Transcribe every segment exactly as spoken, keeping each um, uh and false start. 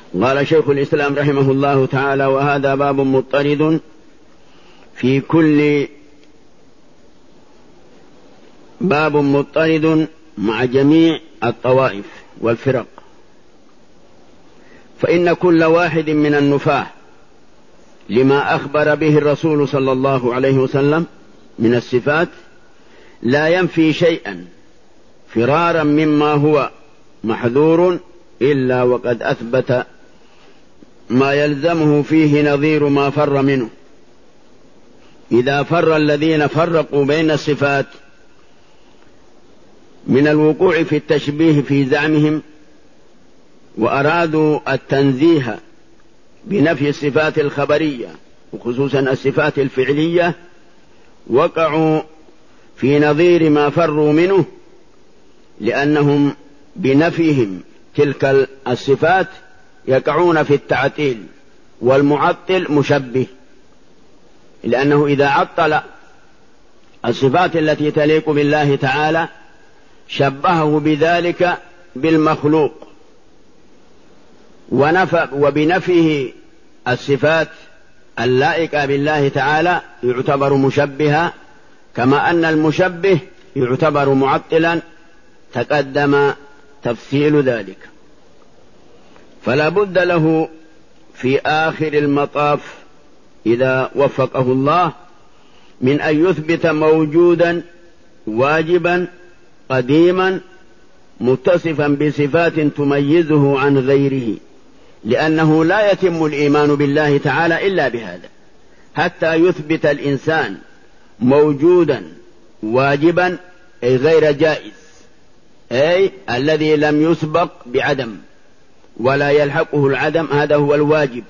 قال شيخ الإسلام رحمه الله تعالى: وهذا باب مضطرد في كل باب مضطرد مع جميع الطوائف والفرق، فإن كل واحد من النفاة لما أخبر به الرسول صلى الله عليه وسلم من الصفات لا ينفي شيئا فرارا مما هو محذور إلا وقد أثبت ما يلزمه فيه نظير ما فر منه. إذا فر الذين فرقوا بين الصفات من الوقوع في التشبيه في زعمهم وأرادوا التنزيه بنفي الصفات الخبرية وخصوصا الصفات الفعلية، وقعوا في نظير ما فروا منه، لأنهم بنفيهم تلك الصفات يقعون في التعطيل، والمعطل مشبه، لأنه إذا عطل الصفات التي تليق بالله تعالى شبهه بذلك بالمخلوق، ونفى وبنفيه الصفات اللائقة بالله تعالى يعتبر مشبها، كما أن المشبه يعتبر معطلا، تقدم تفصيل ذلك. فلا بد له في آخر المطاف إذا وفقه الله من أن يثبت موجودا واجبا قديما متصفا بصفات تميزه عن غيره، لأنه لا يتم الإيمان بالله تعالى إلا بهذا، حتى يثبت الإنسان موجودا واجبا أي غير جائز، أي الذي لم يسبق بعدم ولا يلحقه العدم، هذا هو الواجب.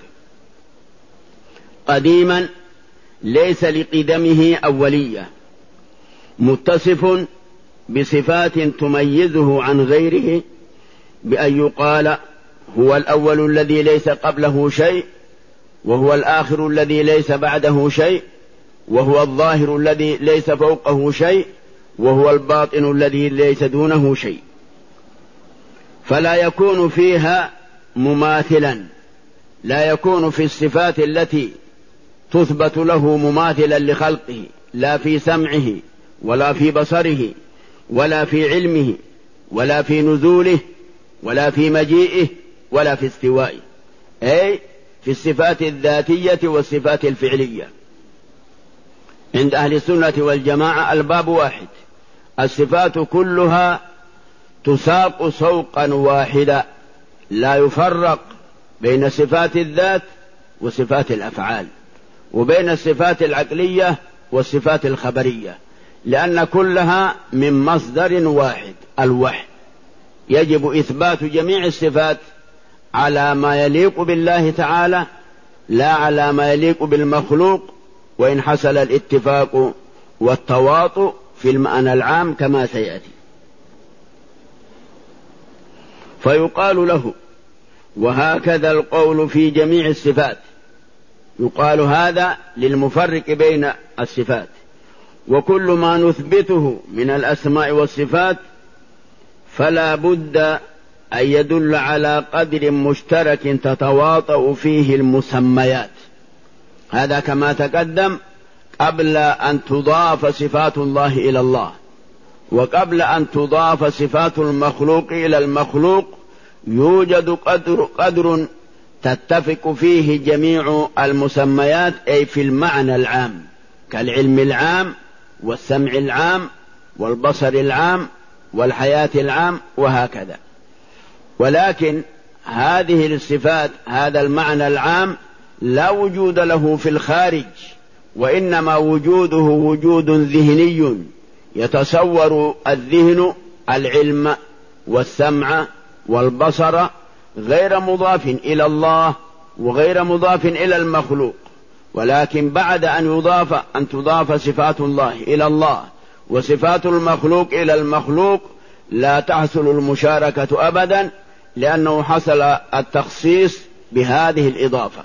قديما ليس لقدمه أولية، متصف بصفات تميزه عن غيره، بأن يقال هو الأول الذي ليس قبله شيء، وهو الآخر الذي ليس بعده شيء، وهو الظاهر الذي ليس فوقه شيء، وهو الباطن الذي ليس دونه شيء. فلا يكون فيها مماثلا، لا يكون في الصفات التي تثبت له مماثلا لخلقه، لا في سمعه ولا في بصره ولا في علمه ولا في نزوله ولا في مجيئه ولا في استوائه، أي في الصفات الذاتية والصفات الفعلية. عند أهل السنة والجماعة الباب واحد، الصفات كلها تساق سوقا واحدا، لا يفرق بين صفات الذات وصفات الأفعال، وبين الصفات العقلية والصفات الخبرية، لأن كلها من مصدر واحد الوحي. يجب إثبات جميع الصفات على ما يليق بالله تعالى، لا على ما يليق بالمخلوق، وإن حصل الاتفاق والتواطؤ في المعنى العام كما سيأتي. فيقال له: وهكذا القول في جميع الصفات. يقال هذا للمفرق بين الصفات، وكل ما نثبته من الأسماء والصفات فلا بد أن يدل على قدر مشترك تتواطؤ فيه المسميات. هذا كما تقدم قبل أن تضاف صفات الله إلى الله، وقبل أن تضاف صفات المخلوق إلى المخلوق يوجد قدر, قدر تتفق فيه جميع المسميات، أي في المعنى العام، كالعلم العام والسمع العام والبصر العام والحياة العام وهكذا. ولكن هذه الصفات، هذا المعنى العام لا وجود له في الخارج، وإنما وجوده وجود ذهني، يتصور الذهن العلم والسمع والبصر غير مضاف إلى الله وغير مضاف إلى المخلوق. ولكن بعد أن يضاف أن تضاف صفات الله إلى الله وصفات المخلوق إلى المخلوق لا تحصل المشاركة أبدا، لأنه حصل التخصيص بهذه الإضافة.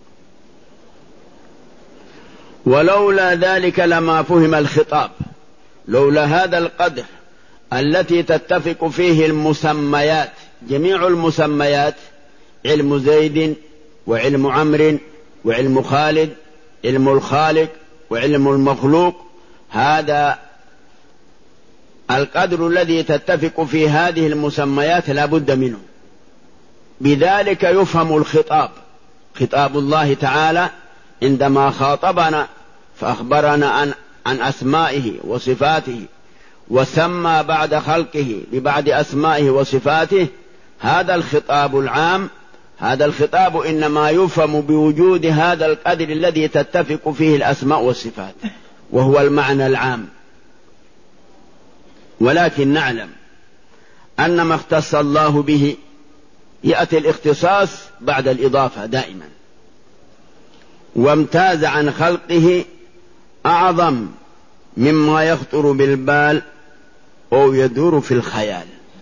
ولولا ذلك لما فهم الخطاب، لولا هذا القدر التي تتفق فيه المسميات، جميع المسميات علم زيد وعلم عمرو وعلم خالد، علم الخالق وعلم المخلوق، هذا القدر الذي تتفق في هذه المسميات لا بد منه. بذلك يفهم الخطاب، خطاب الله تعالى عندما خاطبنا فأخبرنا عن, عن أسمائه وصفاته، وسمى بعد خلقه ببعد أسمائه وصفاته. هذا الخطاب العام، هذا الخطاب إنما يفهم بوجود هذا القدر الذي تتفق فيه الأسماء والصفات، وهو المعنى العام. ولكن نعلم أن ما اختص الله به يأتي الاختصاص بعد الإضافة دائما. وامتاز عن خلقه أعظم مما يخطر بالبال أو يدور في الخيال.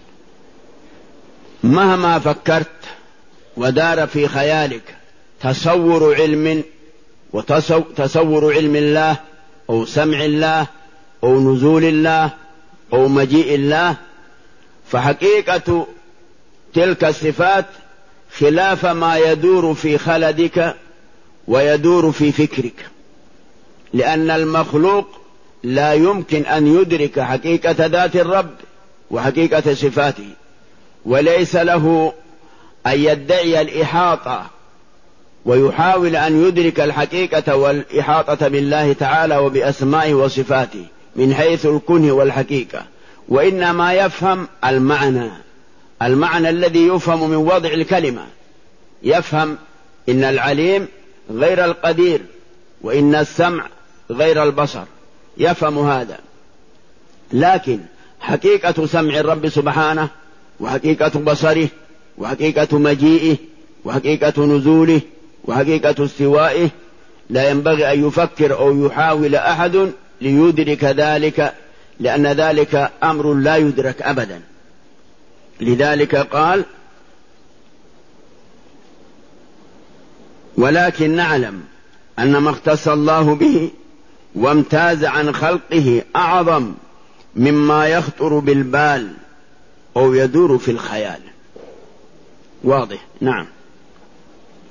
مهما فكرت ودار في خيالك تصور علم وتصور علم الله أو سمع الله أو نزول الله أو مجيء الله، فحقيقة تلك الصفات خلاف ما يدور في خلدك ويدور في فكرك، لأن المخلوق لا يمكن أن يدرك حقيقة ذات الرب وحقيقة صفاته، وليس له أن يدعي الإحاطة ويحاول أن يدرك الحقيقة والإحاطة بالله تعالى وبأسمائه وصفاته من حيث الكنه والحقيقة، وإنما يفهم المعنى، المعنى الذي يفهم من وضع الكلمة. يفهم إن العليم غير القدير، وإن السمع غير البصر، يفهم هذا. لكن حقيقة سمع الرب سبحانه وحقيقة بصره وحقيقة مجيئه وحقيقة نزوله وحقيقة استوائه لا ينبغي أن يفكر أو يحاول أحد ليدرك ذلك، لأن ذلك أمر لا يدرك أبدا. لذلك قال: ولكن نعلم أن ما اختص الله به وامتاز عن خلقه أعظم مما يخطر بالبال أو يدور في الخيال. واضح؟ نعم.